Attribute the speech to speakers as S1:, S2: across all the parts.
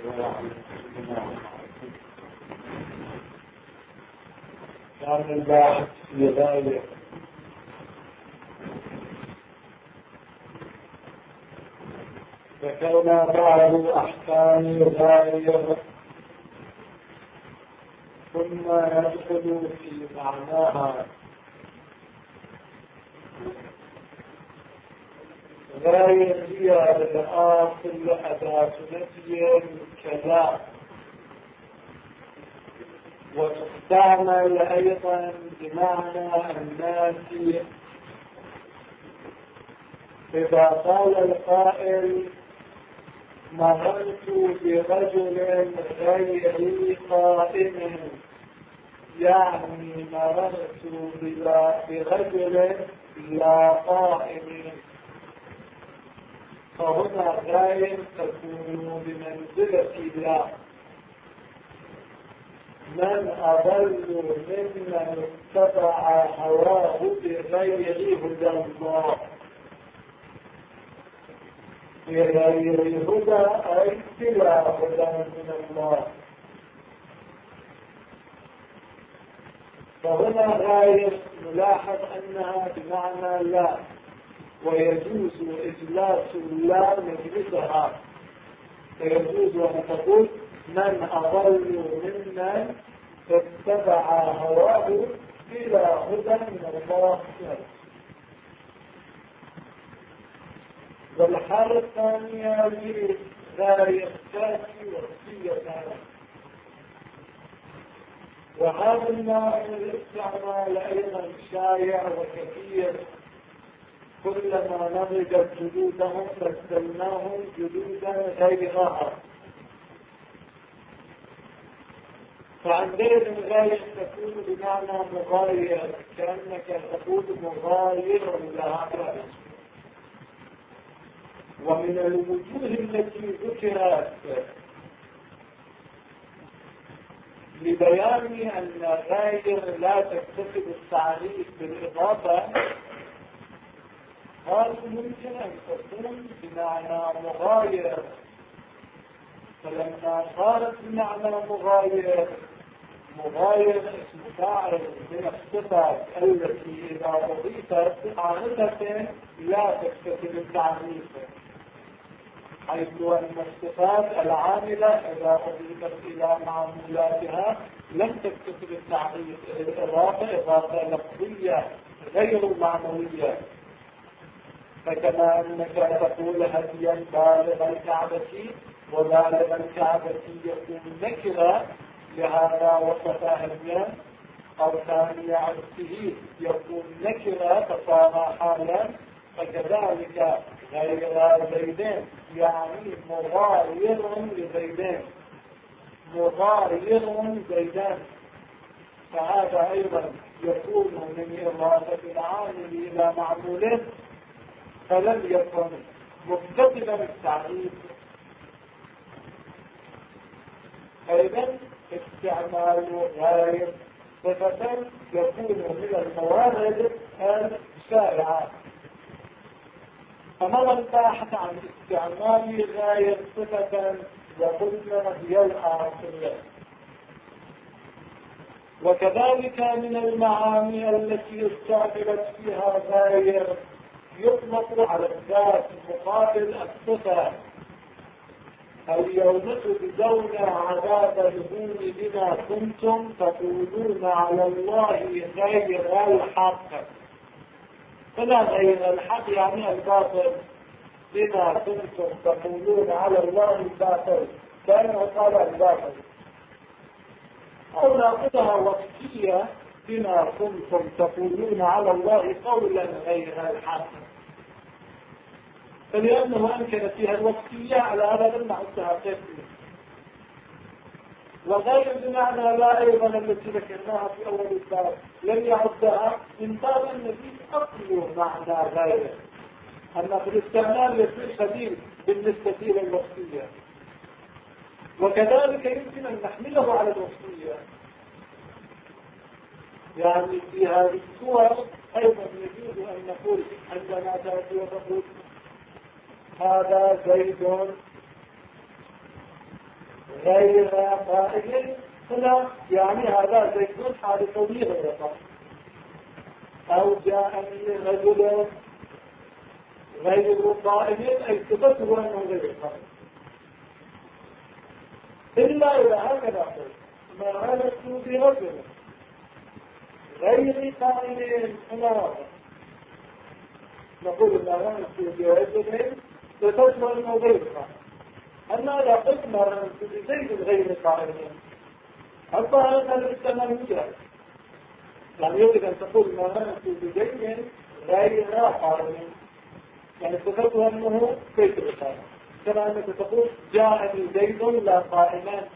S1: كان الباحث في ذلك ذكرنا بعض أحكام الغاية ثم يدخل في معناها. غاية هي الأصل أداة نفي الكلام، وتستعمل أيضا بمعنى النافي إذا قال القائل مررت برجل غير قائم، يعني مررت برجل لا قائم، فهنا غاية تكون بمنزلة لا. من أضل ممن اتبع هواه بغير هدى الله، بغير هدى أي بلا هدى من الله. فهنا غاية نلاحظ أنها بمعنى لا، ويجوز إجلاس لا مجلسها، فيجوز أن تقول من أضل ممن اتبع هواه بلا هدى من الله. والحالة الثانية لغاية تأتي وصية، وهذا النوع من الاستعمال أيضا شائع وكثير، كلما نضجت جلودهم بدلناهم جلودا غيرها. فعندئذ الغاية تكون بمعنى مغاير، كأنك تقول مغاير لها. ومن الوجوه التي ذكرت لبيان أن غاير لا تكتسب التعريف بالإضافة، قالوا ممكن أن تكون بمعنى مغاير، فلما صارت بمعنى مغاير اسم فاعل من الصفات التي إذا أضيفت عادة لا تكتسب التعريف، حيث أن الصفات العاملة إذا أضيفت إلى معمولاتها لم تكتسب التعريف، الإضافة إضافة لفظية غير معنوية. فكما أنك تقول هديا بالغ الكعبة، وبالغ الكعبة يكون نكرة، لهذا وصف هديا، أو ثاني عرفه يكون نكرة فصار حالا، فكذلك غير زيدين يعني مغاير لزيدين، مغاير زيدان، فهذا أيضا يكون من إضافة العامل إلى معموله، فلم يكن مكتسبا التعريف. أيضا استعمال غير صفة يكون من الموارد الشائعة. فمر الباحث عن استعمال غير صفة وقلنا هي الآخرية. وكذلك من المعاني التي استعملت فيها غير يطلق على الذات مقابل الصفة. اليوم تجزون عذاب الهون بما كنتم تقولون على الله غير الحق. فلا غير الحق يعني الباطل، بما كنتم تقولون على الله الباطل، كأنه قال الباطل. أو نأخذها وصفية، بما كنتم تقولون على الله قولا غير الحق، فلأنه أنكر فيها الوصفية على هذا نعدها قسمة. وغير بمعنى لا أيضا التي ذكرناها في أول الباب لم يعدها من باب الذي أصل معنى غير، أما في الاستعمال يصير خبير بالنسبة إلى الوصفية. وكذلك يمكن أن نحمله على الوصفية، يعني في هذه الصور أيضا يجوز أن نقول عندما تأتي وتقول هذا زيد غير قائم هنا يعني هذا زيد حال طبيعي غير قائم. أو جاءني رجل غير قائم أي صفته أنه غير قائم، إلا إذا هكذا قلت ما عرفت برجل غير قائم هنا نقول ما عرفت برجل صفته أنه غير قائم. أما إذا قلت ما عرفت بزيد غير قائم حتى هذا الاستعمال مجرد، يعني يجب أن تقول ما عرفت بزيد غير قائم يعني صفته أنه غير قائم، كما أنك تقول جاءني زيد لا قائمان،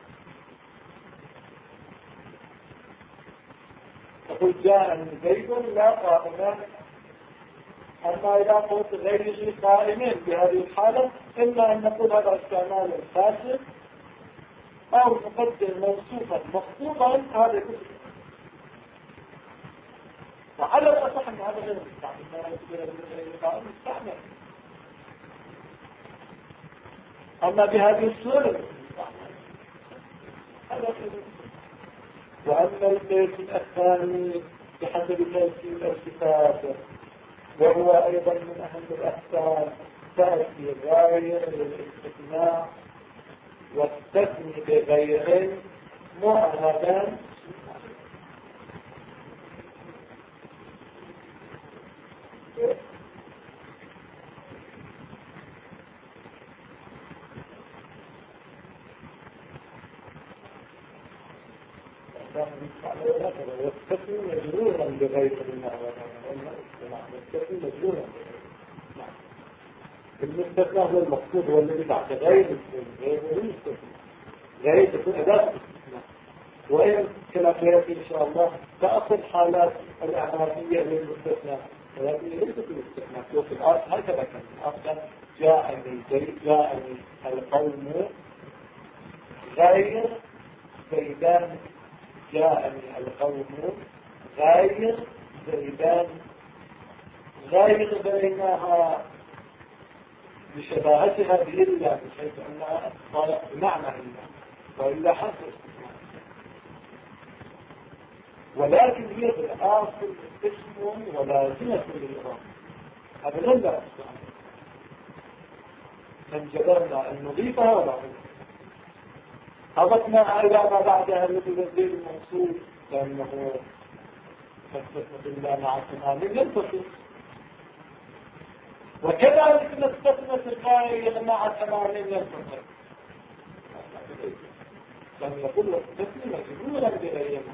S1: تقول جاءني زيد لا قائمان. أما إذا قلت غير قائمين بهذه الحالة إما أن نقول هذا استعمال فاسد أو نقدر موصوفا مخطوطا هذا كله، وعلى الأصح أن هذا غير مستعمل. أما بهذه الصورة هذا وأما البيت الثاني بحسب تأثير الصفات وهو أيضا من أهم الأحكام تأتي غير للاستثناء والتثني بغير معهدا والتثني مجرورا بغير والتثني مجرورا المستثنى هو المقصود هو الذي بعد غير غير تكون أداة وإن كما سيأتي إن شاء الله تأخذ حالات الإعرابية للمستثنى ولكن ليست المستثنى في الأرض هكذا كان أصلا جاءني القوم غير زيدان جاءني القوم غير زيدان غير بينها بشباهتها بإلا بحيث أنها طالع بمعنى إلا وإلا حصر استثناء، ولكن هي في الآخر اسم ولازمة للإضافة. هذا لن لا أستطيع من جبرنا أن نضيفها ولا أضفنا إلى ما بعدها الذي يزيد الموصول لأنه تستثنى بالله مع تمام ينتصر، وكذلك نستثنى الغاية مع تمام ينتصر، لم يقول التثني مجبولا بغيرها،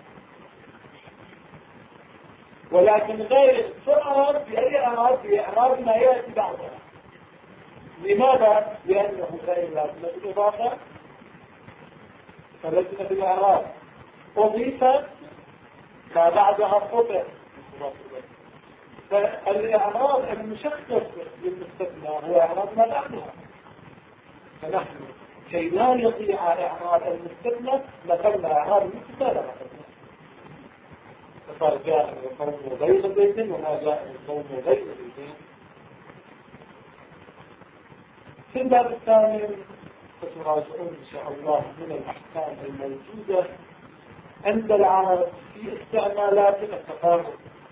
S1: ولكن غير تعرف بأي أعراض بإعراض ما يأتي بعدها. لماذا؟ لأنه غير لازمة الإضافة فلازمة الإعراض أضيفت ما بعدها قطع، فالإعراض المشخص للمستثنى هو إعراض ما بعدها، فنحن كي لا يضيع إعراض المستثنى مثلنا إعراض المستثنى فصار جاء القوم غير زيد وما جاء القوم غير زيد. في الباب الثاني ستراجعون إن شاء الله من الأحكام الموجودة عند العرب في استعمالات التقارب،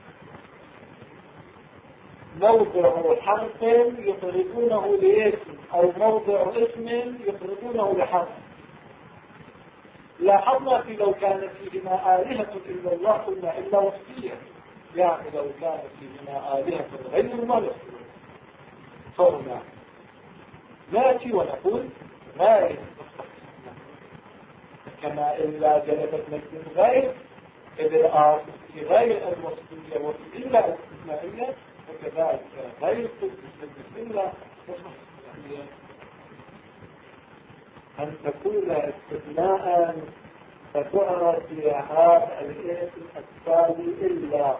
S1: موضع حرف يقربونه لاسم أو موضع اسم يقربونه لحرف. لاحظنا في لو كانت فيهما آلهة إلا الله قلنا إلا وصفية، يعني لو كانت فيهما آلهة غير الله صرنا ناتي ونقول غير كما إلا جلبت نجم غير إذ في غير الوصفية وإلا الاستثنائية وكذلك غير إلا وصفية أن تكون استثناء فتعرف في هذا الاسم التالي إلا،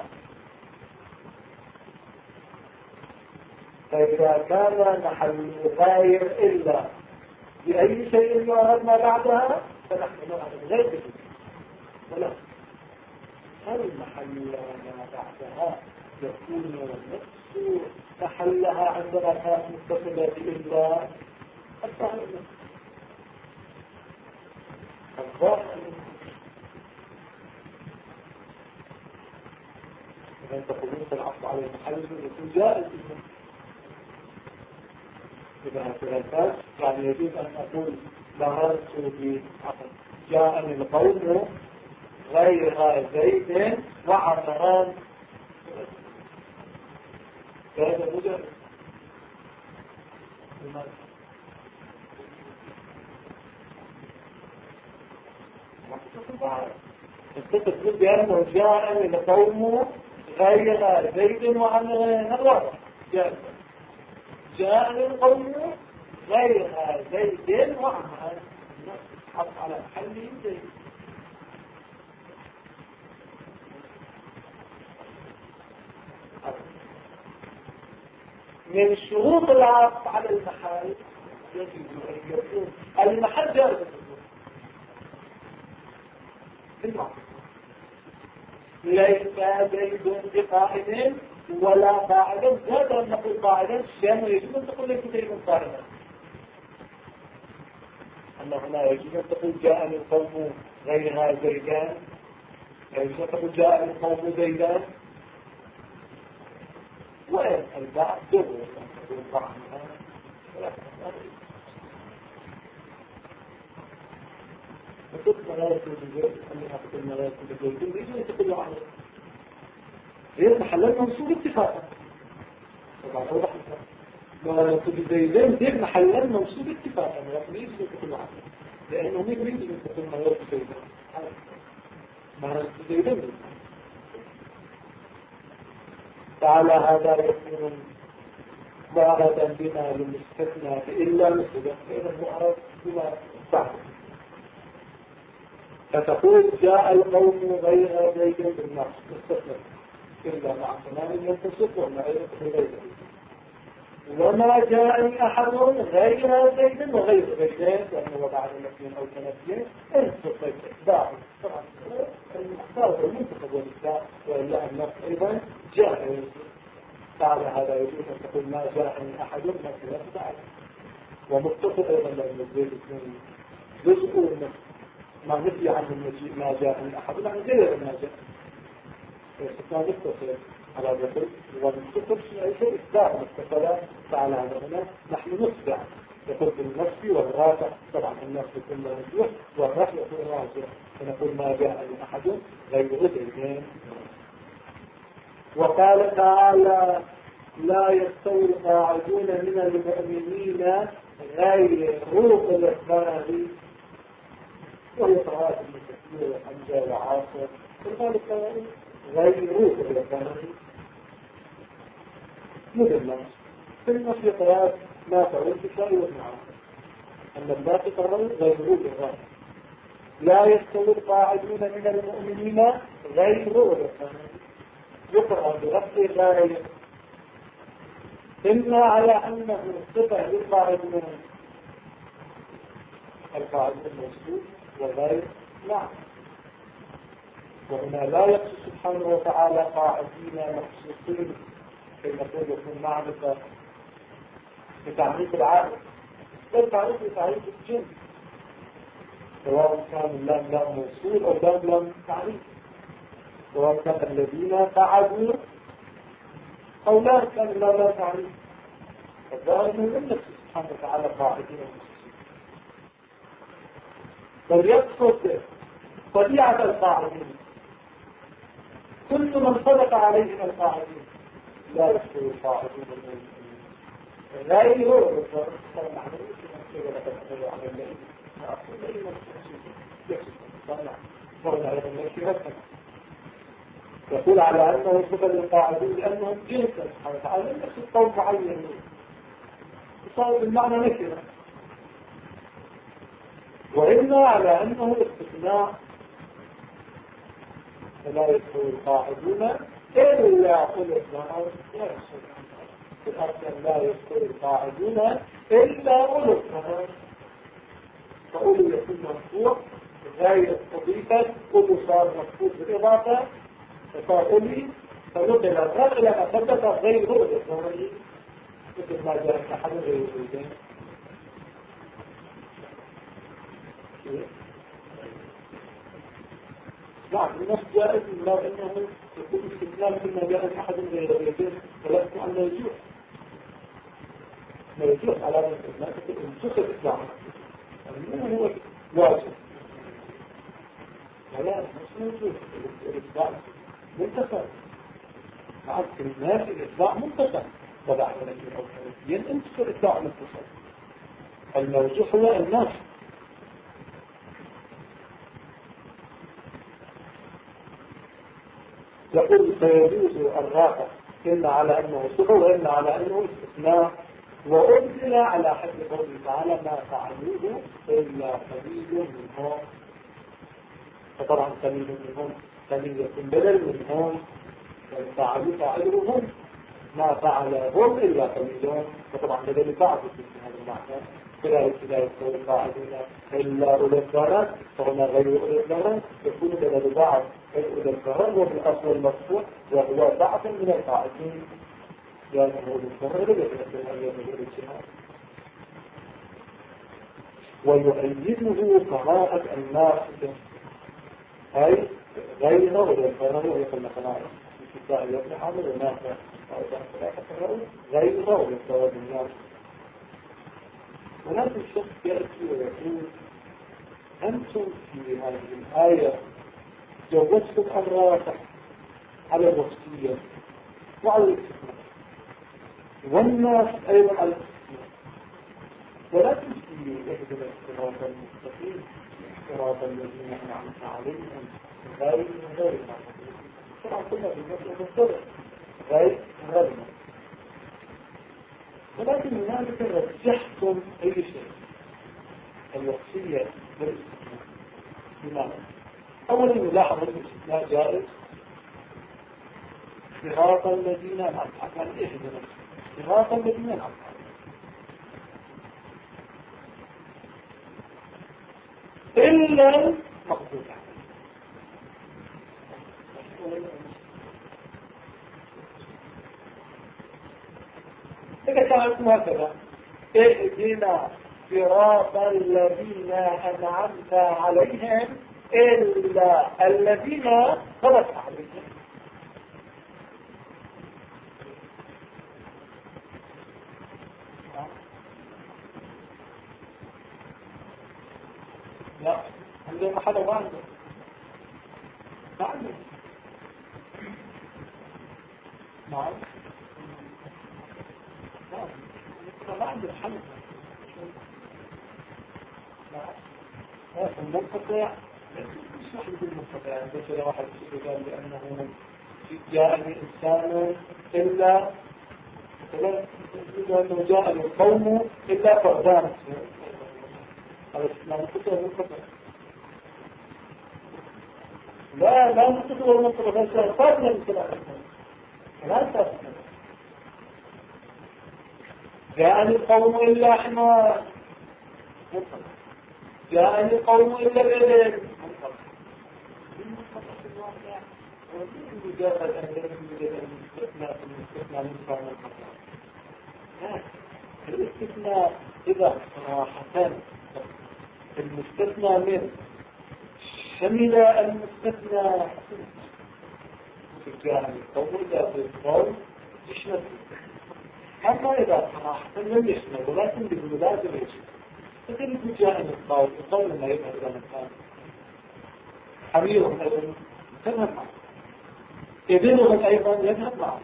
S1: فإذا كان محل غير إلا بأي شيء يعرض ما بعدها فنحن نعرض غير به، ولا هل محل ما بعدها يكون نفس محلها عندما كانت متصلة بإلا الصحيح. إذا تقولون العقد على المحل يكون جائز. إذا هكذا يعني يجوز أن أقول مررت بعقد جاءني القوم غير زيد وعمران، هذا مجرد تقول بأنه جاءني القوم غير زيد وعمران، هذا جاءني القوم غير زيد وعمران، حط على محل زيد. من شروط العطف على المحل يجب أن يكون المحل جائز ليس زيد بقاعد ولا قاعدا، زاد أن نقول قاعدا الشام يجب أن تقول ليس زيد قاعدا، أما هنا يجب أن تقول جاءني القوم غيرها زيدان، يجب أن تقول جاءني القوم زيدان، وين البعض دور البعض فكنت ملايك الجزء أنها تكون ملايك الجزء يجب أن تكون عنه غير محلات منصوب اتفاقا. طبعا هو ملايك الجزء غير محلات منصوب اتفاقا، لكن يجب أن تكون عنه لأنه مين يجب أن تكون ملايك الجزء ملايك الجزء. فعلى هذا يكون معرضا بما للمستثنى إلا مثلا، فإنه معرض بما بعد. فتقول جاء القوم غير زيد بالنص مستثنى إلا مع تمام ينتصف وما غير وما جاءني أحد غير زيد وغير زيدين، لأنه بعد الاثنين أو ثلاثين انتصف إتباع. طبعا المختار والمنتخب والإتباع وإلا النص أيضا جاء. فعلى هذا يجب أن تقول ما جاءني أحد مثل بعد، ومتصل أيضا لأن الزيد اثنين جزء من ما نفي عنه المجيء ما جاءني أحد يعني غير ما جاء. استثناء متصل على ذكر والمتصل شيء إتباع متصلة. فعلى هذا هنا نحن نتبع يقول بالنفي والرافع، طبعا النفي كله مفتوح والرفع يكون راجع، فنقول ما جاءني أحد غير زيدين. وقال تعالى لا يستوي القاعدون من المؤمنين غير الإخبار، وهي طوائف من كثير وحمزة وعاصر، وذلك غير الإخبار مثل في النصر طوائف ما تعود بشيء ومعه أن الباقي قرر غير الإخبار. لا يستوي القاعدون من المؤمنين غير الإخبار يقرأ برفع غاية، إما على أنه صفة للقاعدين القاعدين الموصول وغير لا، وهنا لا يقصد سبحانه وتعالى قاعدين مخصوصين كي نقول يكون معرفة بتعريف العالم، بل تعريف بتعريف الجنس، سواء كان اللام لام موصول أو لام تعريف، سواء كان الذين قعدوا أو لا كان لا تعريف. الظاهر من نفسه سبحانه وتعالى قاعدين ومخصوصين، بل يقصد طبيعة القاعدين، كل من صدق عليهم القاعدين لا يستوي القاعدين غيره يقول على أنه صفة للقاعدين لأنهم جنسا سبحانه وتعالى لم يقصد قوم معين يصاب بالمعنى نكرة، وإما على أنه استثناء فلا يستوي القاعدون إلا أولي الظهر في الأرض، لا يستوي القاعدون إلا أولي الظهر، فأولي يكون مرفوع غاية تضيفا، أولي صار مفقود بالإضافة فصار أولي فنقل الظهر إلى ما ثبت غير أولي الظهر مثل ما جاء أحد غير الوجين. نعم النص جائز إلا أنه يكون استثناء كما جائز أحد غير اليدين ولكن أن يجوز على الاستثناء تكون الإسلام يعني هو واجب لا مش موجود الإسلام منتخب مع الناس الإسلام منتخب طبعا ولكن الأولين انتخب الإسلام منتخب الموجود هو الناس يقول سيجوز الرافع إلا على أنه صفة وإلا على أنه استثناء وأنزل على حد قوله تعالى ما فعلوه إلا قليل منهم فطبعا قليل منهم قليل بدل منهم فعلوهم ما فعلهم إلا قليل فطبعا بدل بعض في هذا المعنى كذلك يكون القاعدون إلا أولي الضرر فهنا غير أولي الضرر يكون بدل بعض أولي الضرر وبالأصل المرفوع وهو بعض من القاعدين لأنه أولي الضرر يتنزل أيام الاجتماع ويؤيده قراءة الناس أي غير أولي الضرر ويقول مثلا في كتاب ابن حامد وناس غير أولي الضرر الناس ولكن الشخص يأتي ويقول أنتم في هذه الآية جوزتم الرافع على الوصية وعلى الاستثناء والناس أيضا على الاستثناء ولكن في إحدى الصراط المستقيم صراط الذين أنعمت عليهم غير المغضوب طبعا كنا في المسألة غير المغضوب ولكن هنالك رجحتم أي شيء الوصية بالاستثناء لماذا؟ أولا يلاحظ الاستثناء جائز صراط الذين أنعمت عليهم اهدنا صراط الذين أنعمت عليهم إلا المغضوب إذا كانت هكذا اهدنا صراط الذين أنعمت عليهم إلا الذين خلص عليهم لا عندنا محل واحد نعم نعم ما عندنا حل المنقطع مش واحد يقول منقطع بس واحد يقول لأنه جاءني إنسان إلا لأنه جاء القوم إلا فردان هذا منقطع لا منقطع والمنقطع بس فرد من لا تفهم جاءني القوم إلا حمار جاءني القوم إلا الإبل الاستثناء إذا صراحة المستثنى من شمل المستثنى في الجانب القوم إلا في القوم يشمل أما إذا صراحة لم يشمل ولكن بالملازم يشمل فكذلك جاء القول ما يذهب إلى مكان حميرهم أيضا تذهب معه إذنهم أيضا يذهب معه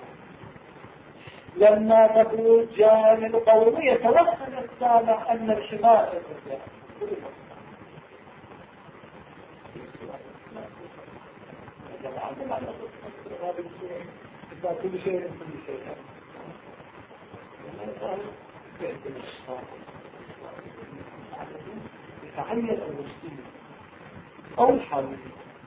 S1: لما تقول جاء من القوم يتوصل السامع أن الحمار كل شيء كل شيء يتعين المسلم أو الحامل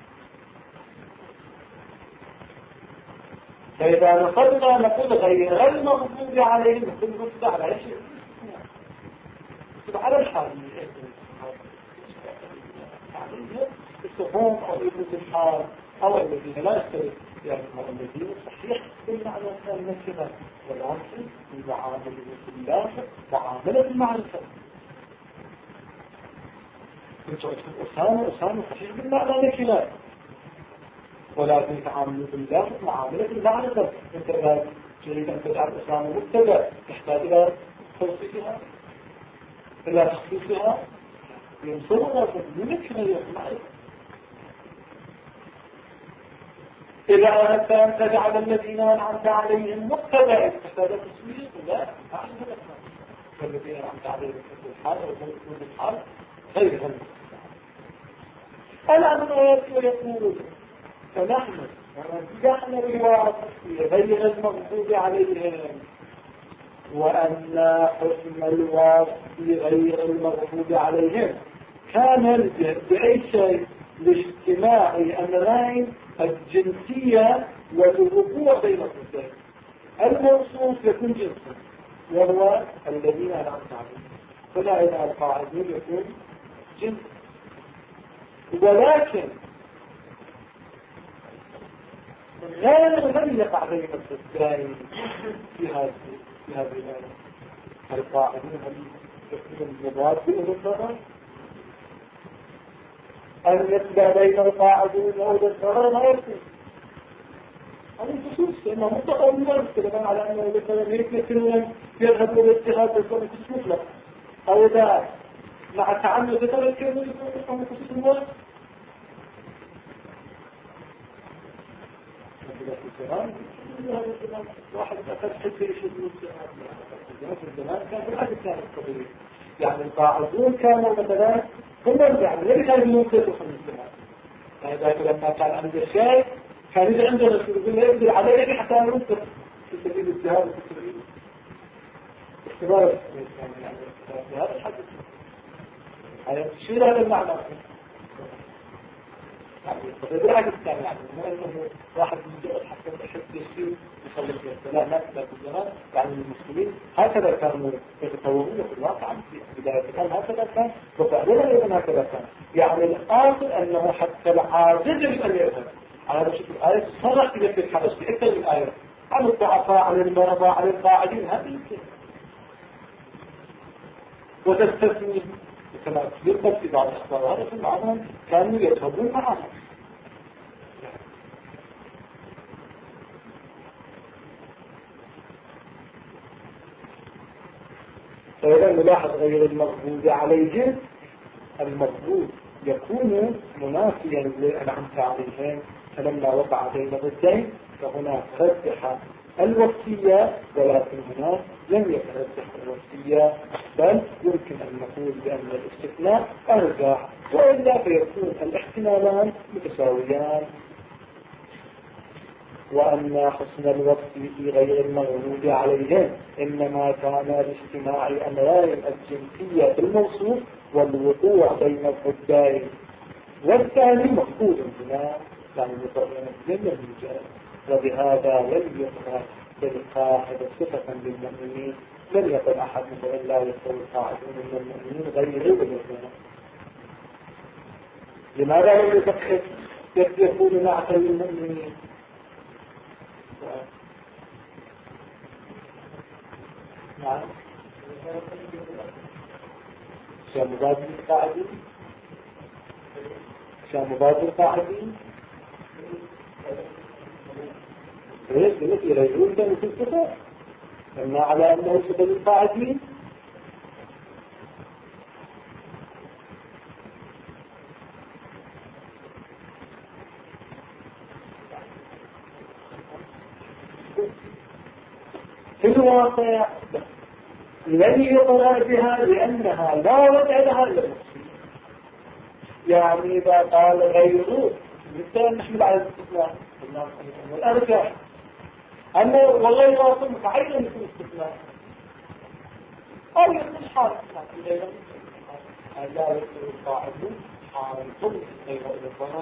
S1: فإذا نقلنا نقول غير المغضوب عليهم نقول نصب على شيء نصب على الحامل الصفوم أو ابن الحال أو الذين لا يختلف يعني الذين صحيح بالمعنى النكرة والعصر المعاملة بالله معاملة المعرفة أسامة صحيح بالمعنى الكلاب ولكن تعامل بالله معاملة المعنى. أنت لا تريد أن تجعل الإسلام مبتدأ، تحتاج إلى توصيفها، إلى تخصيصها، ينصرها فممكن أن يسمعها. إذا أردت أن تجعل الذين أنعمت عليهم مبتدأ تحتاج تصوير، لا أعلم الأسماء. والذين أنعمت عليهم في الحال وفي الحال غير هم. الآن الآيات يقول فنحن رجعنا الوعد غير المغضوب عليهم، وأن حكم الوعد غير المغضوب عليهم كان بأي شيء؟ لاجتماع أمرين: الجنسية والوقوع بين الضدين. الموصوف يكون جنسا وهو الذين أنعمت عليهم، فلا القاعدين يكون جنس. ولكن غير لم يقع بين الضدين في هذه الآية. القاعدين هل يكون المضاد بالضرر؟ أن يتبع بين القاعدين أو الضرر ما يكون. هذا الخصوص لأنه مطلق أمور كلام على أنه يمكن يذهب إلى الاجتهاد ويكون خصوص له، أو إذا مع التعمد ذكر كلمة يكون خصوص الموت. واحد أخذ حتى يشد الزمان كان في العهد الثاني القضية، يعني القاعدون كانوا مثلا هم يعني ليس كانوا ينقذوا في الزمان. يعني لما كان عند الشيء كان يجي عندنا يقول له يقدر عليه حتى ينقذ في سبيل الجهاد وفي سبيل اختبار يعني هذا الحدث. هذا شو هذا المعنى؟ بالعكس الثاني يعني ما انه واحد من جهة حتى يحب يصير يخلي لا لا بالزمان. يعني المسلمين هكذا كانوا يتطورون في الواقع في بداية كان هكذا كان وفعلا ايضا هكذا كان. يعني الاصل انه حتى العاجز ان يذهب على هذا الشكل. الآية صرح إلى في الحدث في أكثر من آية عن الضعفاء عن المرضى عن القاعدين. هذه يمكن وتستثني كما يقول في بعض الأخبار هذا في المعنى كانوا يذهبون معنا. فإذا نلاحظ غير المغضوب عليهم، المغضوب يكون منافيا للأنعمت عليهم، فلما وقع بين ضدين فهنا رجح الوصية، ولكن هنا لم يترجح الوصية، بل يمكن أن نقول بأن الاستثناء أرجح، وإلا فيكون الاحتمالان متساويان. وأن حسن الوصف في غير المغضوب عليهم إنما كان لاجتماع أمرين: الجنسية في الموصوف والوقوع بين الضدين، والثاني مفقود هنا يعني مطلقا جدا الجهل. وبهذا لم يقرأ بالقاعدة صفة للمؤمنين. لم يقل أحد مثلا لا يستوي القاعدون من المؤمنين غير بالإسلام. لماذا لم يفكر يكون نعتا للمؤمنين؟ نعم شامباد القاعدين ليش يريدون كانوا في الكتاب أما على أنه سبب القاعدين. في الواقع لن يقرأ بها لأنها لا وضع لها إلا المسلمين. يعني إذا قال غيره مثلا نحمل على الاستثناء والأرجح أنه والله يواصل متعين في الاستثناء أو يكون حال غير لا يكون القاعدون حالكم غير الضرر.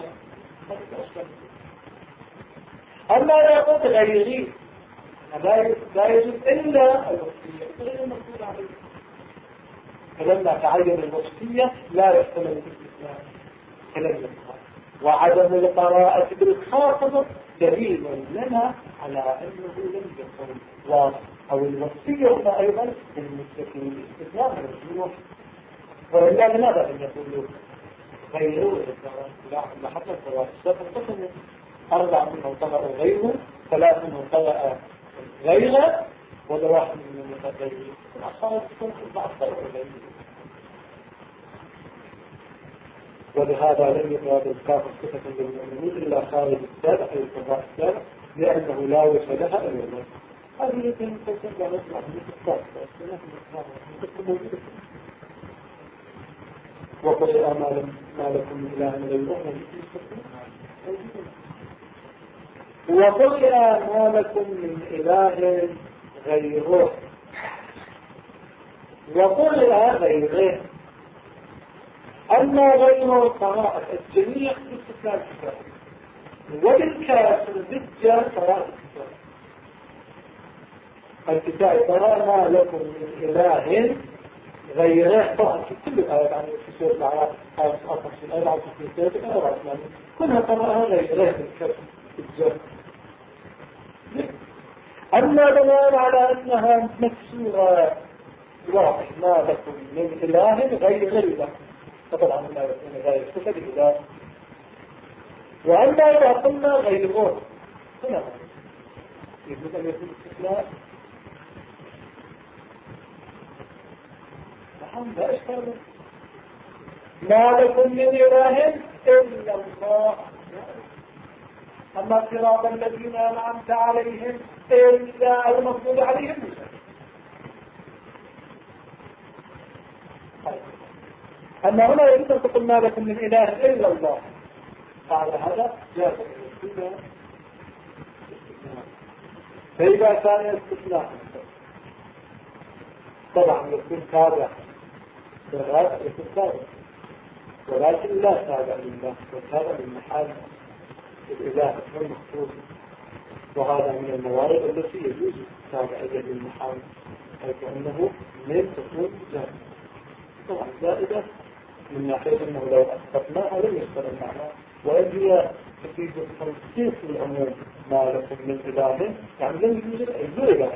S1: أما لا يقول غيري لا يجوز إلا الوصية غير المقصود عليه. فلما تعين الوصية لا يحتمل الاستثناء كلام. وعدم القراءة بالخاطبة دليل لنا على أنه لم يكن واضح، أو الوصية هنا أيضا المستثنى الاستثناء مرجوح. وإلا لماذا أن يقولوا غيروا الإسلام؟ لا حتى الفواسط تنقسم 4 منهم طبق غيره، 3 منهم طبق غيره، ولا واحد منهم غيره. الأصابع تكون بعض طبق غيره. ولهذا لم يراد الكافر صفة للمؤمنين إلا خارج السابع أي القضاء السابع، لأنه لا وجه لها إلا الله. هذه يمكن تكون لا نسمع من الكافر، وقل ما لكم من إله غيره، وقل ما لكم من إله غيره، وقل غيره. أما غيره قراءة الجميع باستثناء الكتاب، وللكافر ضد قراءة الكتاب قراءة ما لكم من إله غيره. طبعا في كل الآيات يعني في سورة الأعراف آية 54 آية 54 كلها قراءة غيره الكافر ضد. أما بناء على أنها مكسورة واضح ما لكم من إله غير الله، فطبعا ما يكون غير صفة الإله. وأما إذا قلنا غيره هنا يجب أن يكون استثناء. نحن لا إشكال، ما لكم من إله إلا الله. أما صراط الذين أنعمت عليهم إلا المغضوب عليهم. أما هنا يريد أن تقول ما لكم من إله إلا الله، فعلى هذا جاء الاستثناء. فإذا كان الاستثناء طبعا يكون تابع يكون تابع، ولكن لا تابع لله، وتابع للمحال الإله المخصوص. وهذا من الموارد التي يجوز تابع للمحال، حيث أنه لن تكون جاهزة. طبعا زائدة من ناحية أنه لو أثبتناها لم يصدر المعنى، وإن هي تفيد تنصيص العموم ما لكم من إله، يعني لم يوجد أي إله.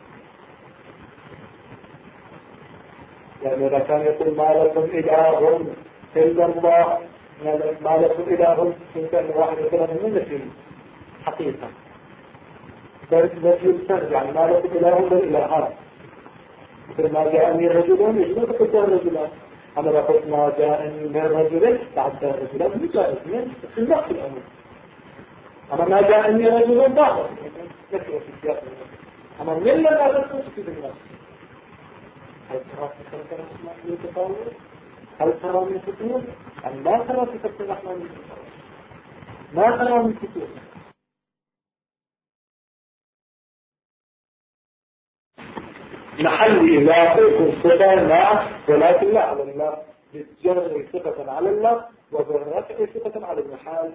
S1: يعني إذا كان يقول ما لكم إله إلا الله، ما لكم إله كان واحد يقول من نفي حقيقة، نفي السرد، يعني ما لكم إله إلا الإلهان. مثل ما جاءني رجلون يجب أن تكون رجلان. أنا بقول ما جاءني من رجل تعدى رجلان مجاز في النقل الأمر. أما ما جاءني رجل ضاغر نكره في السياق. أما من لم أدرسه في النقل. هل ترى من التطور؟ هل ترى من الفتور؟ أم لا ترى في كتب الرحمن من التطور؟ ما ترى من الفتور؟ محل إله يكون صفة الله، ولكن لا على الله، بالجر صفة على الله، وبالرفع صفة على المحال،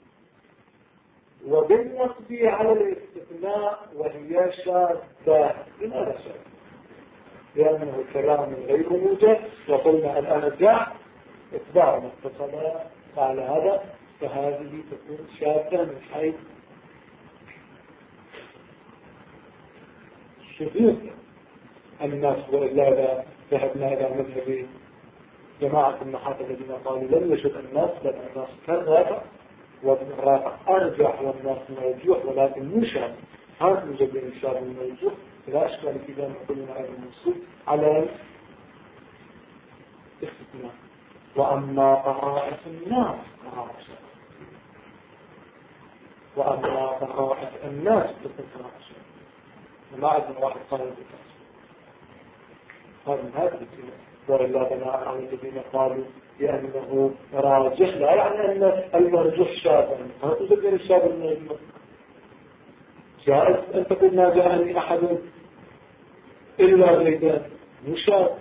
S1: وبالنصب على الاستثناء، وهي شاذة. لماذا شاذة؟ لأنه كلام غير موجب، وقلنا الآن جاء إتباع متصلة، فعلى هذا فهذه تكون شاذة من حيث شذوذ الناس. وإلا ذهبنا إلى مذهب جماعة النحاة الذين قالوا لم يشد الناس، بل الناس كالرافع، والرافع أرجح والناس مرجوح، ولكن مشابه. هذا مجبين الشاب المرجوح، لا أشكال في ذلك كلنا أيضا منصوب على الاستثناء. وأما قراءة الناس وأما قراءة الناس تكون قراءة شيء، ما عندنا واحد قال بكاس هذا من هذا الكلام. وإلا بناء على الذين قالوا بأنه راجح، لا يعني أن المرجوح شابا. هذا تذكر الشاب المرجوح جائز أن تقول ما جاءني أحد إلا زيدان مشاب.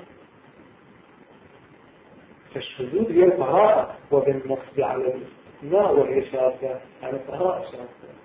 S1: فالشذوذ هي القراءة، وبالنصب على الاستثناء وهي شاذة، يعني القراءة شاذة.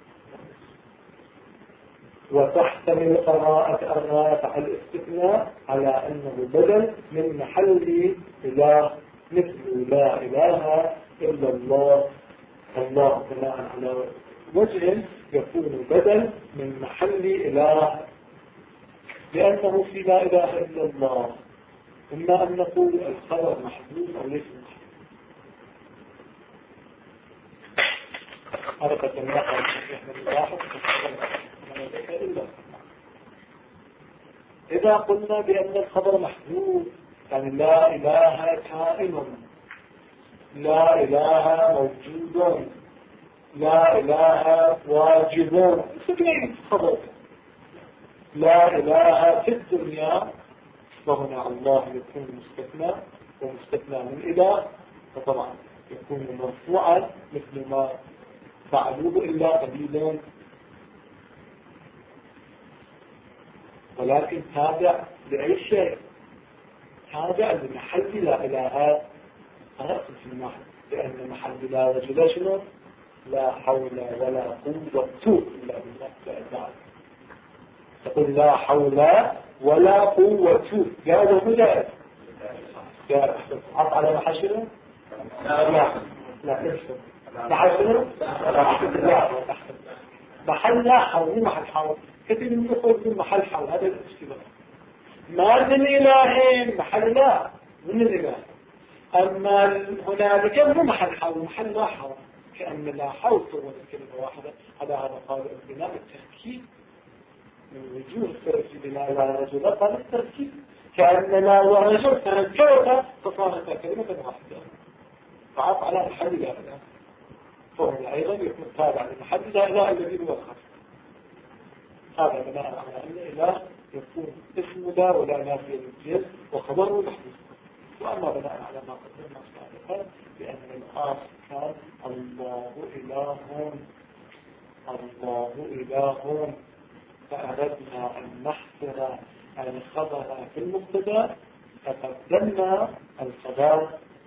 S1: وتحتمل قراءة الرافع الاستثناء على أنه بدل من محل إله، مثل لا إله إلا الله. الله بناء على وجه يكون بدل من محل إله، لأنه في لا إله إلا الله إما أن نقول الخبر محدود أو ليس محدود. حركة النقل من الواحد إلا. إذا قلنا بأن الخبر محذوف يعني لا إله كائن، لا إله موجود، لا إله واجب، سبعين خبر، لا إله في الدنيا، وهنا الله يكون مستثنى ومستثنى من إله، فطبعا يكون مرفوعا مثل ما فعلوه إلا قليلا، ولكن تابع لأي شيء، تابع لمحل لا إله أرأس في المحل، لأن محل لا رجل شنو؟ لا حول ولا قوة إلا بالله. تقول لا حول ولا قوة، جاء ولا جاء حط على محشره؟ لا احسن محشره؟ لا محل لا حول، محل حول كثير من يقول من محل حول، هذا الاشتباه. ما من إلهين محل لا من الإله، أما هنالك مو محل حول، محل لا حول، كأن لا حول صورة كلمة واحدة. هذا قال البناء التركيب من وجوه التركيب، لا إله رجل قال التركيب، كأن لا ورجل تركبها فصارت كلمة واحدة، فعط على محل لا إله، فهنا أيضا يكون تابع لمحل لا إله الذي هو الخاص. هذا بناء على أن الإله يكون اسم لا ولا نافية للجنس وخبره محدود. وأما بناء على ما قدرنا سابقا بأن الآخر كان الله إله، الله إله، فأردنا أن نحصر الخبر في المبتدا فقدمنا الخبر،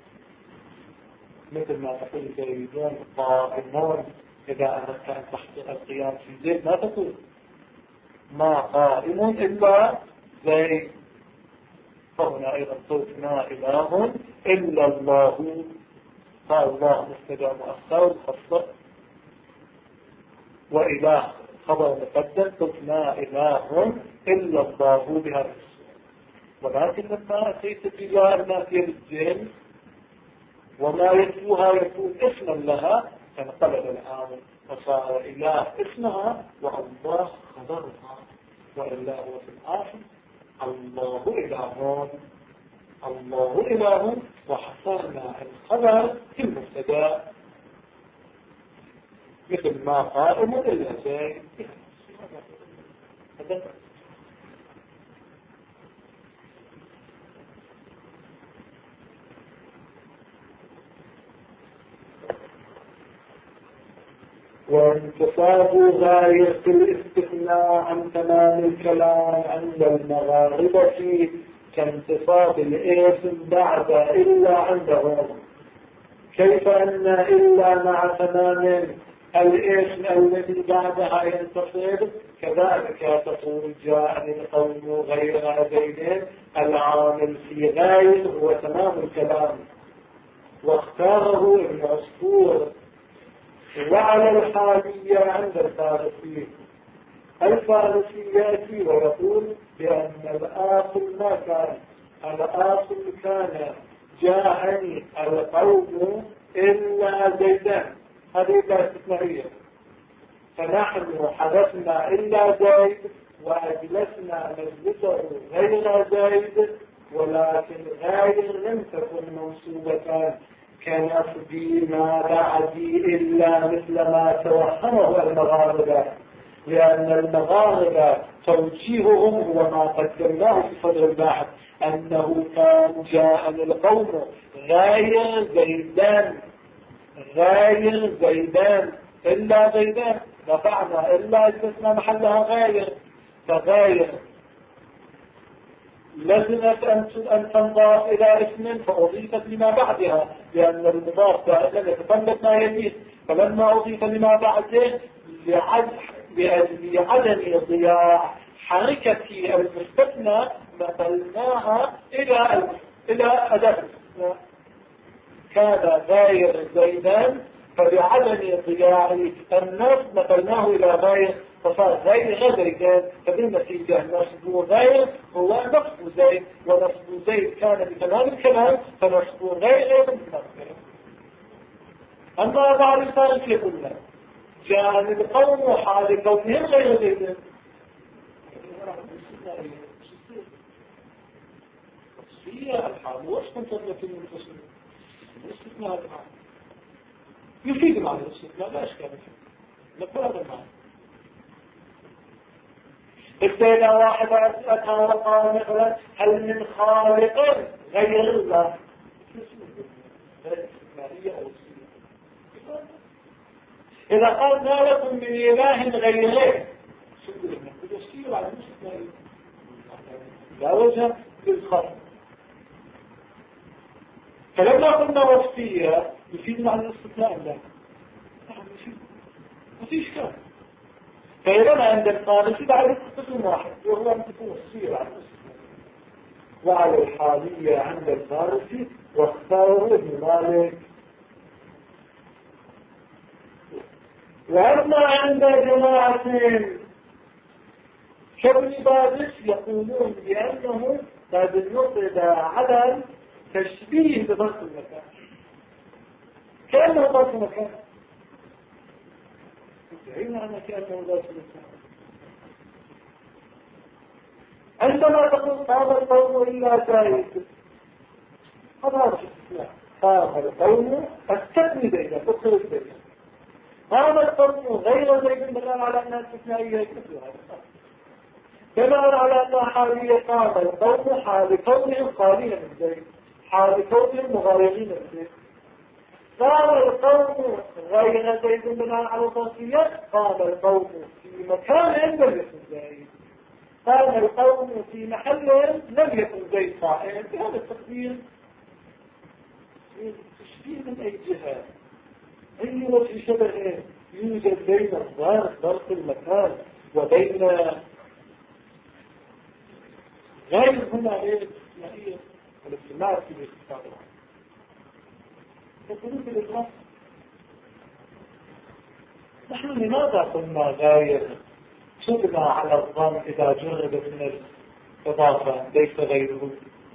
S1: مثل ما تقول زيدون قائمون، إذا أردت أن تحصر القيام في زيد ما تقول ما قائم إلا زيد، فهنا أيضا صوتنا إله إلا الله، قال الله مستدام مؤخر خاصة، وإله خبر مقدم، صوتنا إله إلا الله بهذا الصورة. ولكن لما أتيت بلا النافية للجنس وما يتلوها يكون اسما لها فانقلب العامل فصار إله اسمها والله خبرها، وإلا هو في الآخر الله إله، الله إله، وحصرنا الخبر في المبتدا مثل ما قائم إلا زيد. وانتصاب غاية الاستثناء عن تمام الكلام عند المغاربة كانتصاب الاسم بعد إلا عندهم. كيف أن إلا مع تمام الاسم الذي بعدها ينتصب، كذلك تقول جاءني القوم غير زيد، العامل في غاية هو تمام الكلام، واختاره ابن عصفور. وعلى الحالية عند الفارسي، الفارسي يأتي ويقول بأن الآخر ما كان، الآخر كان جاءني القوم إلا زيدان، هذه لا استثنائية، فنحن حدثنا إلا زيد وأجلسنا مجلسه غير زيد، ولكن غير لم تكن منصوبة كنصبي ما بعدي إلا مثل ما توهمه المغاربة، لأن المغاربة توجيههم هو ما قدمناه في صدر البحث، أنه كان جاءني القوم غير زيدان، غير زيدان إلا زيدان، رفعنا إلا جلسنا محلها غير، فغير لزمت أن تنضاف إلى اسم فأضيفت لما بعدها، لأن المضاف دائما يتطلب ما يزيد، فلما أضيف لما بعده لعدم ضياع حركة المستثنى نقلناها إلى أداة الاستثناء، كان غير زيدان، فبعدم ضياع النص نقلناه إلى غير، فصار غير زيدان، فبالنتيجة نصب غير هو نصب زيد، ونصب زيد كان بتمام الكلام، فنصب غير بتمام الكلام. أما بعض الفارس يقول لنا جاءني القوم حال كونهم غير زيد. هي الحال وش كنت لكن المتصل الاستثناء الحال يفيد معنى الاستثناء لا اشكال فيه نقول هذا المعنى. إذا واحد أتى وقال مثلا هل من خالق غير الله إذا قال ما لكم من إله غيره لا وجه للخلق. فلما قلنا وصفية يفيد معنى الاستثناء لا ما في إشكال. فإذا عند الفارسي بعد قسم واحد وهو أن تكون وصفية على الاستثناء وعلى الحالية عند الفارسي واختاروا ابن مالك. وأما عند جماعة كابن بادس يقولون بأنه قد نقض على تشبيه بضغط المكان كأنه ضغط المكان. أي معنى كأنه ضغط المكان؟ عندما تقول قام القوم إلا زايد هذا هو الاستثناء. قام القوم التقليد إذا تدخل الزيد قام القوم غير زيد بناء على أنها استثنائية كثيرة بناء على أنها حالية. قام القوم حال كونهم خاليا من زيد حال كونهم مغايرين من زيد. قام القوم غير زيد بناء على الخاصية قام القوم في مكان لم يكن زيد قام القوم في محل لم يكن زيد قائم. بهذا التقدير تشبيه من أي جهة أي وجه شبه يوجد بين ظرف المكان وبين غير هنا غير الاستثنائية والاجتماع في الاستثناء. تقولون بالإضافة نحن لماذا قلنا غير صدنا على الظن إذا جرد من الإضافة ليس غيره؟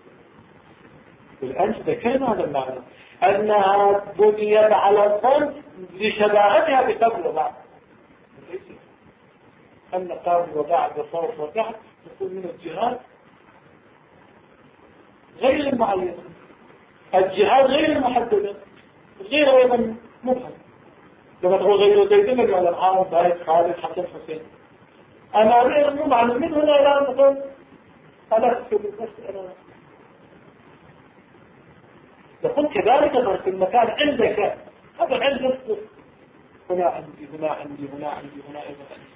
S1: والآن ذكرنا هذا المعنى أنها بنيت على الظن لشباهتها بقبل وبعد. أن قبل وبعد وصوت وتحت تكون من الجهات غير المعينة. الجهات غير المحددة غير أيضا مفهم. لما تقول غير زيدين على العالم بايت خالد حسن حسين أنا غير مو معنى من هنا إلى أن تقول أنا أكتب المسألة يقول كذلك في المكان عندك هذا عند نفسه هنا عندي هنا عندي هنا عندي هنا أيضا عندي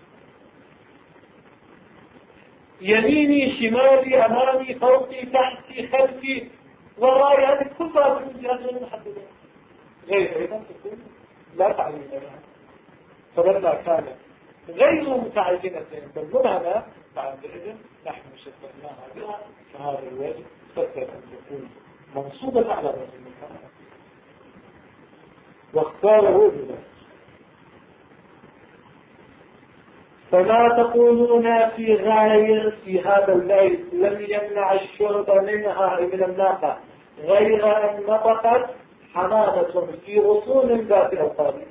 S1: يميني شمالي أمامي فوقي تحتي خلفي وراي هذه كلها من الجهات غير محددة غير أيضا تكون لا تعليم لها. فلما كانت غير متعينة بل مبهمة بعد إذن نحن شبهناها بها فهذا الوجه تقدر أن تكون منصوبة على رأس المكان واختاره بذلك. فما تقولون في غير في هذا البيت لم يمنع الشرب منها من الناقة غير أن نطقت حمامة في غصون ذات الأوقات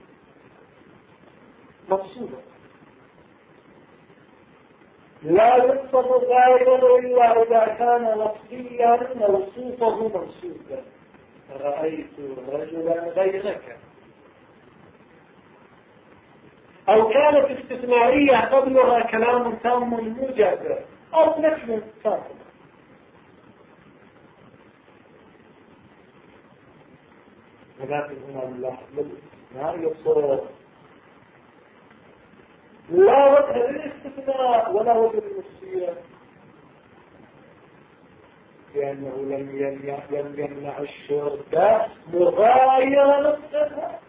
S1: مقصودة لا يقصد غير إلا إذا كان وصفيا موصوفه منصوبا. رأيت رجلا غيرك أو كانت استثنائية قبلها كلام تام موجز أو نفي تام. ولكن هنا ما يقصد لا وجه للاستثناء ولا وجه للوصية لأنه لم يمنع الشرطة مغايرة نفسها.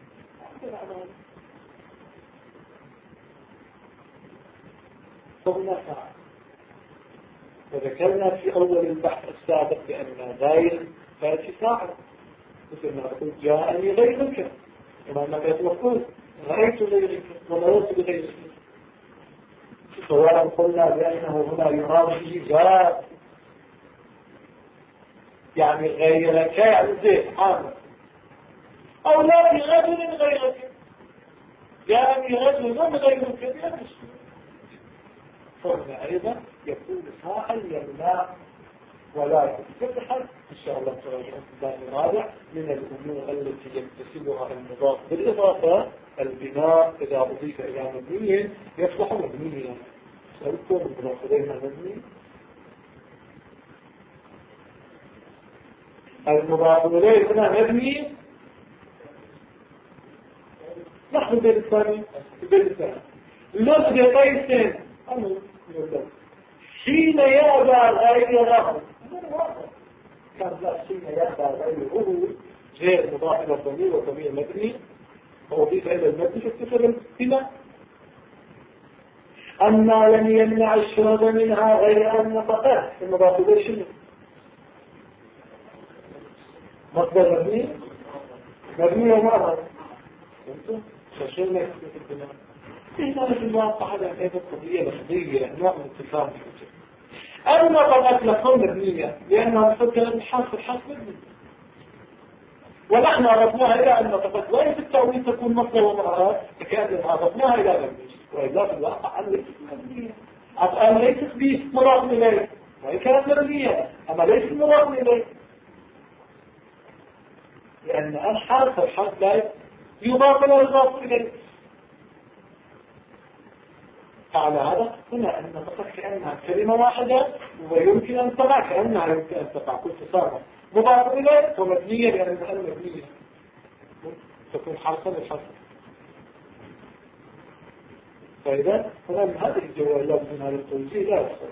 S1: فهنا وذكرنا في أول البحث السابق بأن غير فاتي فاعل مثل ما أقول جاءني غيرك كما أنك يتوقف رأيت غيرك ومررت بغيرك سواء قلنا بأنه هنا يراد به جاء يعني غيرك يعني زيت عامل أو لا في رجل غيرك يعني رجل غير كبير فهنا أيضا يكون فاعل يمنع ولا يفتح إن شاء الله تراجعون في الباب الرابع من الأمور التي يكتسبها المضاف بالإضافة البناء إذا أضيف إلى مبني يصبح مبنيا سأذكر المضاف إليها مبني المضاف إليه هنا مبني نحن بين الثاني لفظ قيس حين يأبى غيره كان لا حين يأبى غيره غير مضاف إلى الضمير والضمير مبني وأضيف إلى المبني فاكتسب البناء أما لم يمنع الشرب منها غير أن نطقه المضاف إليه شنو؟ مصدر مبني ومعرض فهمتوا؟ فشو يكتسب البناء؟ إذا في الواقع هذا أيضا قضية لفظية نوع من التفاهم الكتب. أما طبعا لفظ مبنية لأنها تفكر الحرف مبني ونحن عرفناها إلى أن نطقت وإن في التأويل تكون مصدر ومعرض فكأننا عرفناها إلى مبني وإذا في الواقع أن ليست مبنية أن ليست به مضاف إليه وإن كانت مبنية أما ليست مضاف إليه لأن الحرف لا يضاف ولا يضاف إليه. على هذا هنا أن نطق كأنها كلمة واحدة ويمكن أن تقع كأنها يمكن أن تقع كل تصرف مضاف إليه ومبنية لأنها مبنية تكون حرفا للحرف. فإذا هنا من هذه الجوالات من هذا التوجيه لا يصير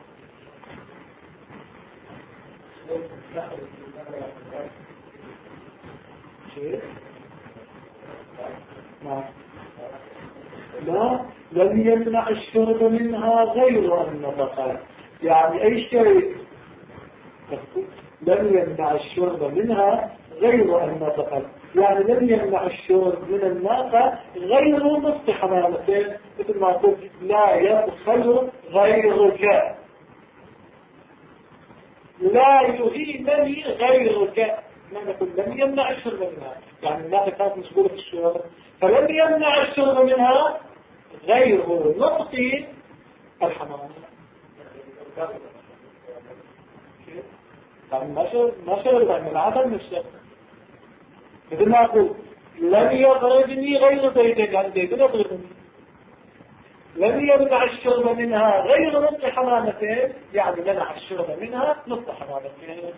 S1: شيء لا لم يمنع الشرب منها غير أن نطق يعني أي شيء لم يمنع الشرب منها غير أن نطق يعني لم يمنع الشرب من الناقة غير نصف حمامتين مثل ما قلت لا يدخل غيرك لا يهينني غيرك ما نقول لم يمنع الشرب منها يعني الناقة كانت مشغولة في الشرب فلم يمنع الشرب منها غير نقص الحمام يعني ما شرب من العدم الشرب مثل ما أقول لم يضربني غير زيد يعني زيد يضربني لم يمنع الشرب منها غير نصف حمامتين يعني منع الشرب منها نصف حمامتين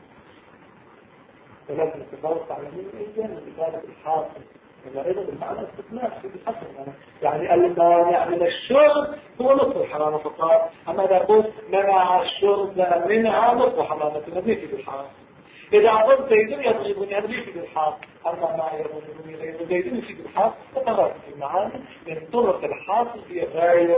S1: ولكن التفاوت على مين أيضا لذلك الحاصل إلا أيضا بالمعنى استثناء في الحصر يعني المانع من الشرب هو نصف الحرامة فقط أما إذا قلت منع الشرب منها نصف حرامة نزيك بالحرام إذا قلت زيد يضربني نزيك بالحرام أما ما يضربني غير زيد يزيك بالحرام فتغير في المعاني من طرق الحاصل في غير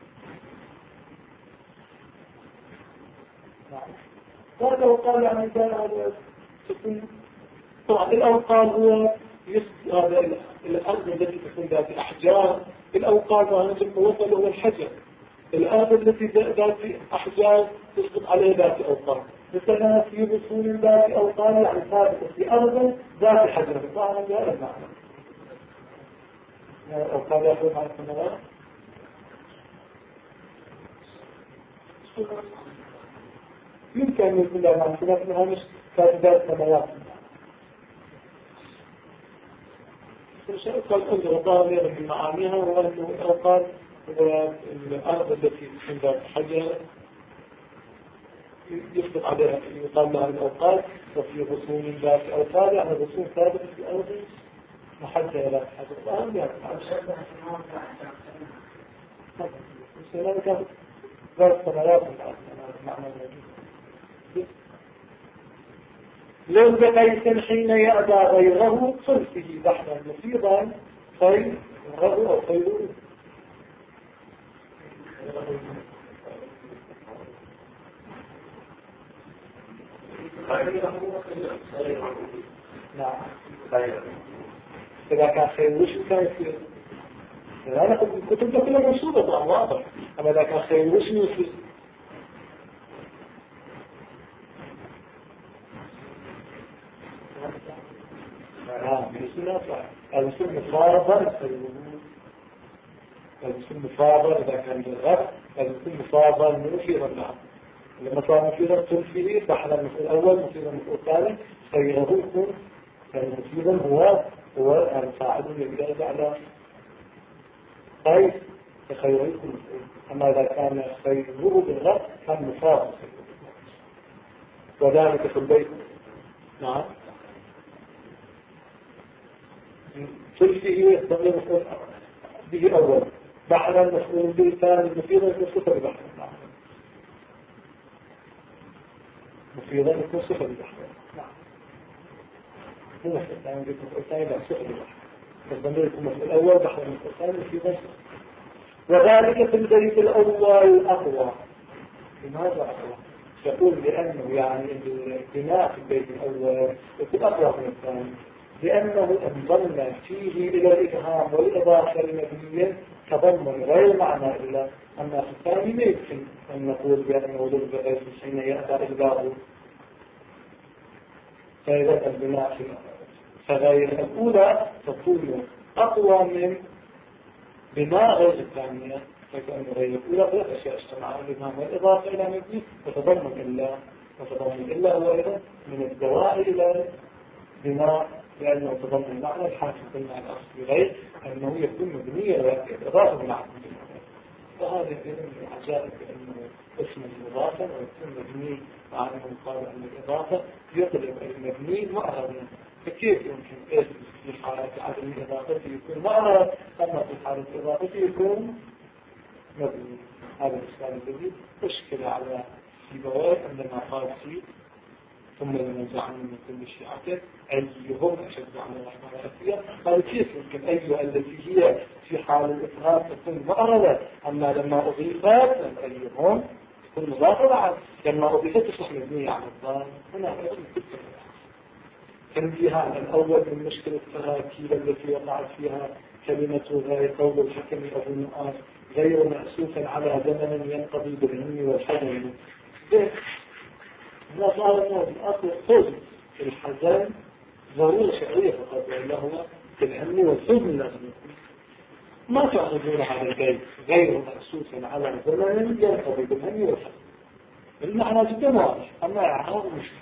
S1: ولو قال يعني هذا تكون طبعا الأوقال هو هذا الأرض التي تكون ذات الأحجار الأوقال وهذا الموصل هو الحجر الأرض التي ذات أحجار تسقط عليها ذات أوقال مثلا في رسول ذات أوقال يعني ثابتة في أرض ذات حجر فهذا هذا المعنى الأوقال يأخذ عن السماوات يمكن أن يكون لها معنى أنها مش ذات سماوات قال أنظر ضامر من معانيها وأنه الأوقات والأرض التي تكون ذات حجر يطلق عليها يقال لها الأوقات وفي رسوم ذات أوقات يعني رسوم ثابتة في الأرض محجرة ذات حجر وأهم يعني كانت ذات سماوات المعنى الوجود لو بقيت حين يأبى غيره صرفه بحرا مفيضا خيره أو خيره نعم إذا كان خير وش كان يصير أنا كنت كلها مشهورة طبعا واضح أما إذا كان خير وش يصير المسلم مفارضا لازم يكون مفاضل إذا كان بالغرب، لازم يكون مفاضل مثيرا له. لما صار مثيرا تنفيه بحر المثل الأول مثيرا المثل الثاني خيره يكون يعني مثيرا هو المساعد يجب على خير خيره يكون مثير. أما إذا كان خيره بالغرب كان مفاضل وذلك في البيت. نعم تنفيه ضمن مثل به أول بحر المسؤول به ثاني مثيرا يكون صفر بحر مفيدا يكون صفر بحر. مو مثل الثاني يكون الثاني لا صفر بحر. فالضمير يكون مثل الأول بحر مثل الثاني مفيدا صفر. وذلك في البيت الأول أقوى. لماذا أقوى؟ يقول لأنه يعني البناء في البيت الأول يكون أقوى من الثاني لأنه انضم فيه إلى الإبهام والإضافة المبنية تضمن غير معنى إلا أما في الثاني ما يمكن أن نقول بأنه ضرب غير حين يأتى إلغاؤه. فإذا البناء فغير الأولى تكون أقوى من بناء غير الثانية. فكأن غير الأولى ثلاث أشياء اجتماعها الإبهام والإضافة إلى مبني وتضمن إلا هو أيضا من الدواعي إلى بناء لأنه تضمن معنى الحاكم قلنا على الأصل غير أنه يكون مبنيا وإضافة معنى. فهذا من العجائب بأنه اسم الإضافة ويكون مبني مع أنه قال أن الإضافة يطلب المبني معرضا. فكيف يمكن اسم في حالة عدم الإضافة يكون معرض أما في حالة الإضافة يكون مبني؟ هذا الإشكال الذي أشكل على سيبويه عندما قال فيه ثم لنزعن من كل شيعته أيهم أشد على الرحمن الأسية. قالوا كيف يمكن أيها التي هي في حال الإفراد تكون معرضة أما لما أضيفت أيهم تكون مضافة لما أضيفت تصبح مبنية على الظاهر. هنا تنبيها الأول من مشكلة التراكيب التي وقعت فيها كلمة غير قول الحكم أبو النؤاس غير مأسوفا على زمن ينقضي بالهم والحزن. ما صار الناس الأصل الحزن في الحزن ضرورة شعرية فقط وإلا هو في الهم والحزن لازم يكون. ما تعرضون على البيت غير مأسوسا على زمن ينقضي بالهم والحزن. المعنى جدا واضح أما إعراب مشكلة.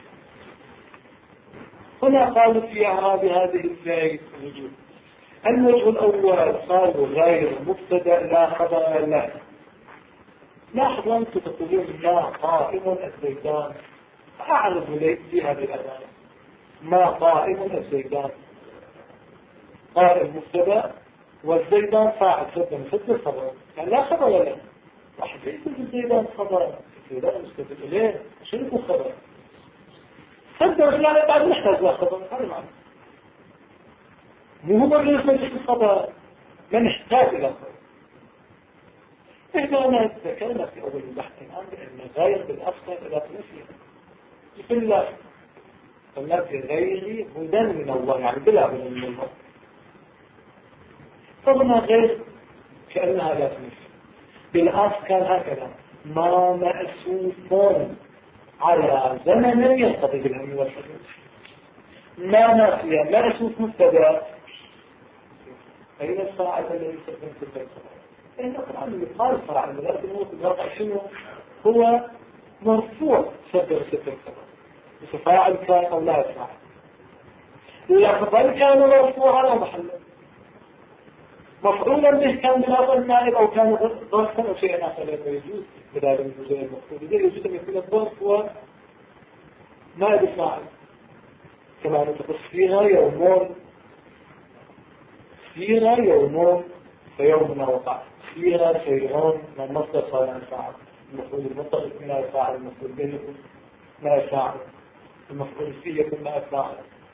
S1: هنا قالوا في إعراب هذه البيت وجود الوجه الأول قالوا غير مبتدأ لا خبر له. لاحظوا أنتم تقولون لا قائم الزيدان أعرض لي هذه الأداة ما قائم الزيدان قائم مبتدأ والزيدان فاعل سدا سد الخبر يعني لا خبر له. واحد يقول الزيدان خبر الزيدان مستدل إليه شنو خبر سد الخبر بعد نحتاج لا خبر هذا معنى مو هو اللي يسمى الخبر ما نحتاج إلى خبر. إحنا أنا ذكرنا في أول البحث الآن بأن غير بالأفضل إلى نفسه بسم الله الذي غيري هدى من الله يعني بلا هدى من الله. فهنا غير كأنها لا تنفي بالأصل كان هكذا ما مأسوف على زمن ينقضي بالهم والحزن. ما نافيا مأسوف مبتدأ أين الفاعل الذي يستخدم في الفلسفة؟ لأن القرآن يقال فاعل ولكن الواقع شنو هو مرفوع صدر ستر الخبر فاعل كان أو لا يفعل لفظا كان مرفوعا على محله مفعولا به كان بلفظ النائب أو كان ظرفا أو شيئا آخر لا يجوز بدال الجزء المفعول إذا يجوز أن يكون الظرف هو نائب الفاعل كما نتقص فيها يومون فيومنا وقع فيها سيرون من مصدر صالح الفاعل المفعول المطلق من الفاعل المفعول به يكون ما الفاعل المفعول فيه يكون ما الفاعل.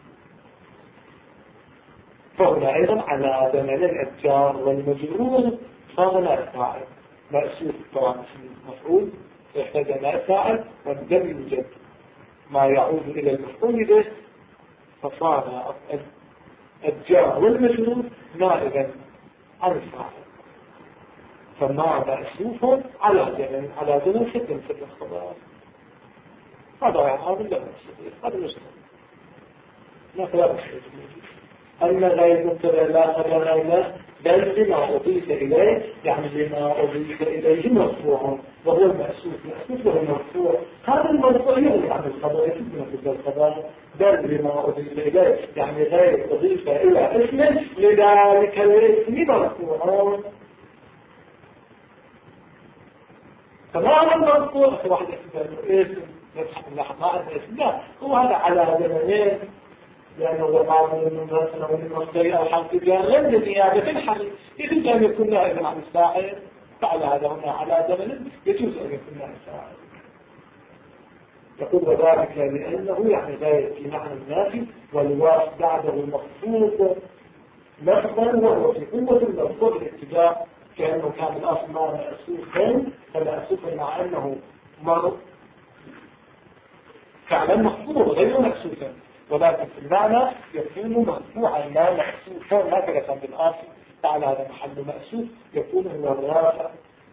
S1: فهنا أيضا على زمن الأتجار والمجرور فهنا الفاعل مأسوف طبعا المفعول يحتاج ما الفاعل والدم يوجد ما يعود إلى المفعول به فصار الجار والمجرور نائبا عن الفاعل فما مأسوف على زمن ست الخبر. هذا هذا مستقيم ما خلاف الشيء أن غير مبتدأ لا خبر له بل لما أضيف إليه، يعني لما أضيف إليه مرفوع وهو المأسوس. المأسوس وهو المرفوع، هذا المرفوع يغني عن الخبر، يسمى في الخبر. بل لما أضيف إليه يعني غير أضيف إلى اسم لذلك الاسم مرفوع. فما المرفوع في واحد اسم يضحك اللحظة ما عندنا اسم، لا هو هذا على زمنين، لأنه هو معمول من مثلا ومن مصدر أو حرف جار غير نيابة الحرف. إذا كان يكون نائبا عن الفاعل فعل هذا هنا على زمن يجوز أن يكون نائب فاعل. يقول وذلك لأنه يعني غير في معنى النافي، والواو بعده المخفوض لفظا وهو في قوة المرفوع الابتداء، كأنه كان الأصل مأسوفا، فمأسوفا مع أنه فعلا مخفوض غير مأسوفا، ولكن في المعنى يكون مرفوعا لا مأسوفا، هكذا كان بالآخر على هذا محل مأسوف يكون هو الرافع،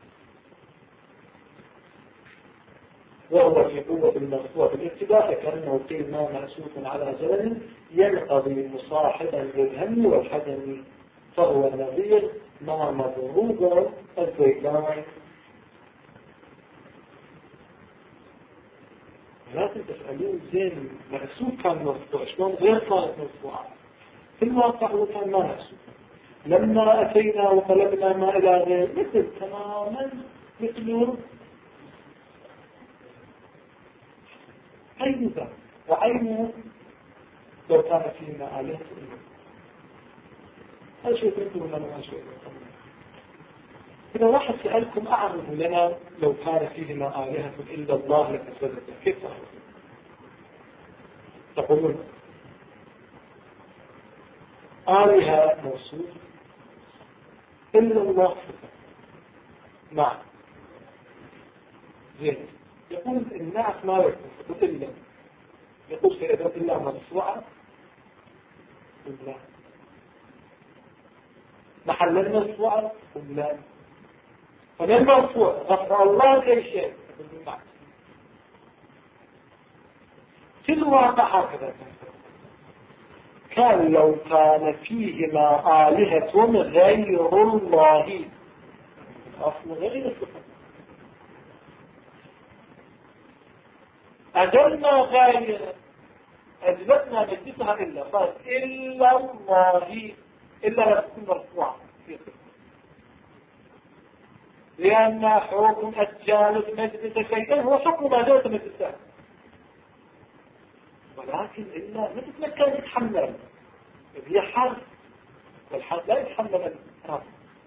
S1: وهو في قوة المرفوع بالابتداء، فكأنه قيل ما مأسوف على زمن ينقضي مصاحبا للهم والحزن، فهو النظير ما مضروب الزيتان. لكن تسألون زين مأسوف كان مرفوع شلون غير كانت مرفوعة؟ في الواقع هو كان ما مأسوف. لما أتينا وقلبنا ما إلى غير مثل تماما مثل أي ذا وعينه لو كان فينا آلهة إلا هذا شيء تنكروا لنا ما شيء. إذا واحد سألكم أعرض لنا لو كان فيهما آلهة إلا الله لفسدتا، كيف تقولون آلهة موصوف إلا الله صفة. نعم زين. يقول الناس ما يكون إلا، يقول في إذا إلا مرفوعة إلا محل المرفوعة إلا، فمن المرفوع غفر الله أي شيء في الواقع هكذا كان لو كان فيهما آلهة غير الله، أصل غير الصفة أجلنا غير أجلتنا نجدها إلا قال إلا الله، إلا لا تكون مرفوعة في صفة، لأن حكم الجالس مجلس شيئا هو حكم ما جالس مجلسه، ولكن إلا ما تتمكن يتحمل، هي حرف والحرف لا يتحمل الحرف،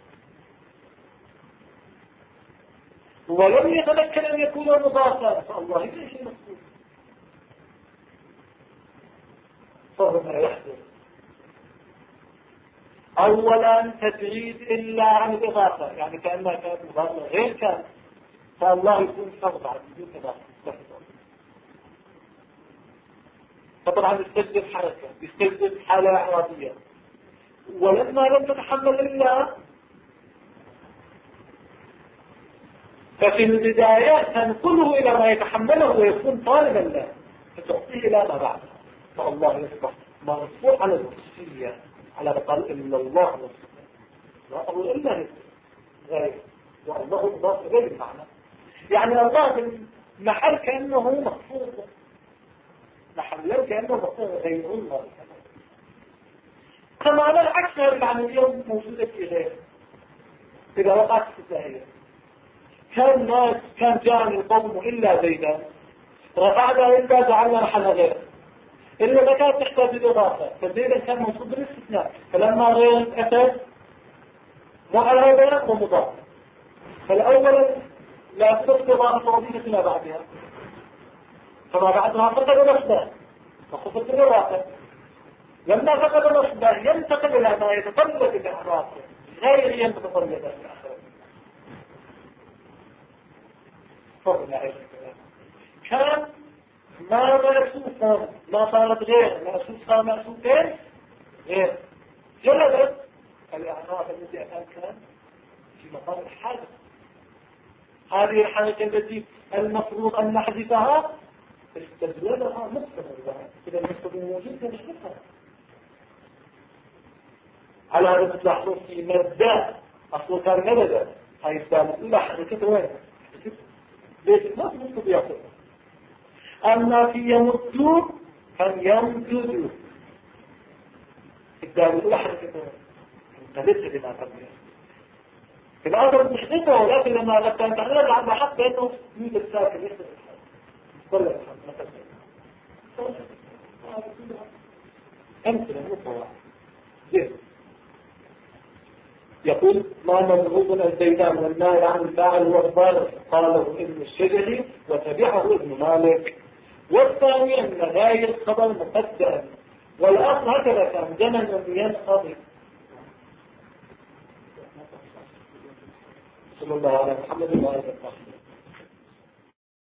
S1: ولم يتمكن أن يكون مضافا، فالله ليس شيء مقصود، فهو ما يحدث. أولا تجريد إلا عن الإضافة، يعني كأنها كانت مضافة غير كان، فالله يكون فرض عن بدون إضافة. فطبعا يستجد حركة، يستجد حالة إعرابية، ولما لم تتحمل إلا ففي البداية تنقله إلى ما يتحمله ويكون طالبا له، فتعطيه إلى ما بعده، فالله يصبح مرفوع على الوصفية، على بقال إلا الله وصفية، لا أقول إلا غير، والله إضافة غير المعنى، يعني الله محل كأنه مخفوض، محل كأنه مخفوض غير الله، كما لا العكس يعني اليوم موجودة في غير، إذا وقعت في الزاهية كان جاءني القوم إلا زيدا، رفعنا إلا جعلنا محل غير، إلا ما كانت تحتاج الإضافة، فزيدا كان موجود بالاستثناء، فلما غير أتى معربا ومضاف، فالأول لا تصدق إضافة وظيفة ما بعدها، فما بعدها فقد نصبه فخفت الإضافة، لما فقد نصبه ينتقل إلى ما يتطلب الإعراب غير ينتقل إلى الآخر. كان ما مأسوفا ما صارت غير مأسوفا مأسوفين غير جلبت الإعراب الذي أتى كان في مقام الحادث، هذه الحالة التي المفروض أن نحذفها استجلبها مستمر، إذا المستمر موجود نحذفها على هذا تلاحظوا في مبدأ أصله كان مبدأ هاي الثالث الأولى حركته وين؟ ليش ما تمسك يأخذ أما في يمدون فليمددوا الثالث الأولى حركته وين؟ ليس لما قبله في الأرض مشتبه ولكن لما كان تعمل عن حق بأنه يوجد الساكن يحدث الحال كل الحال ما تسمع أمثلة مطلعة زين يقول ما مضروب الزيدان والنائل عن الفاعل والضارب قاله ابن الشجري وتبعه ابن مالك والثاني أن غاية الخبر مقدم والأصل هكذا كان زمن ينقضي صلى الله على محمد وعلى اله وصحبه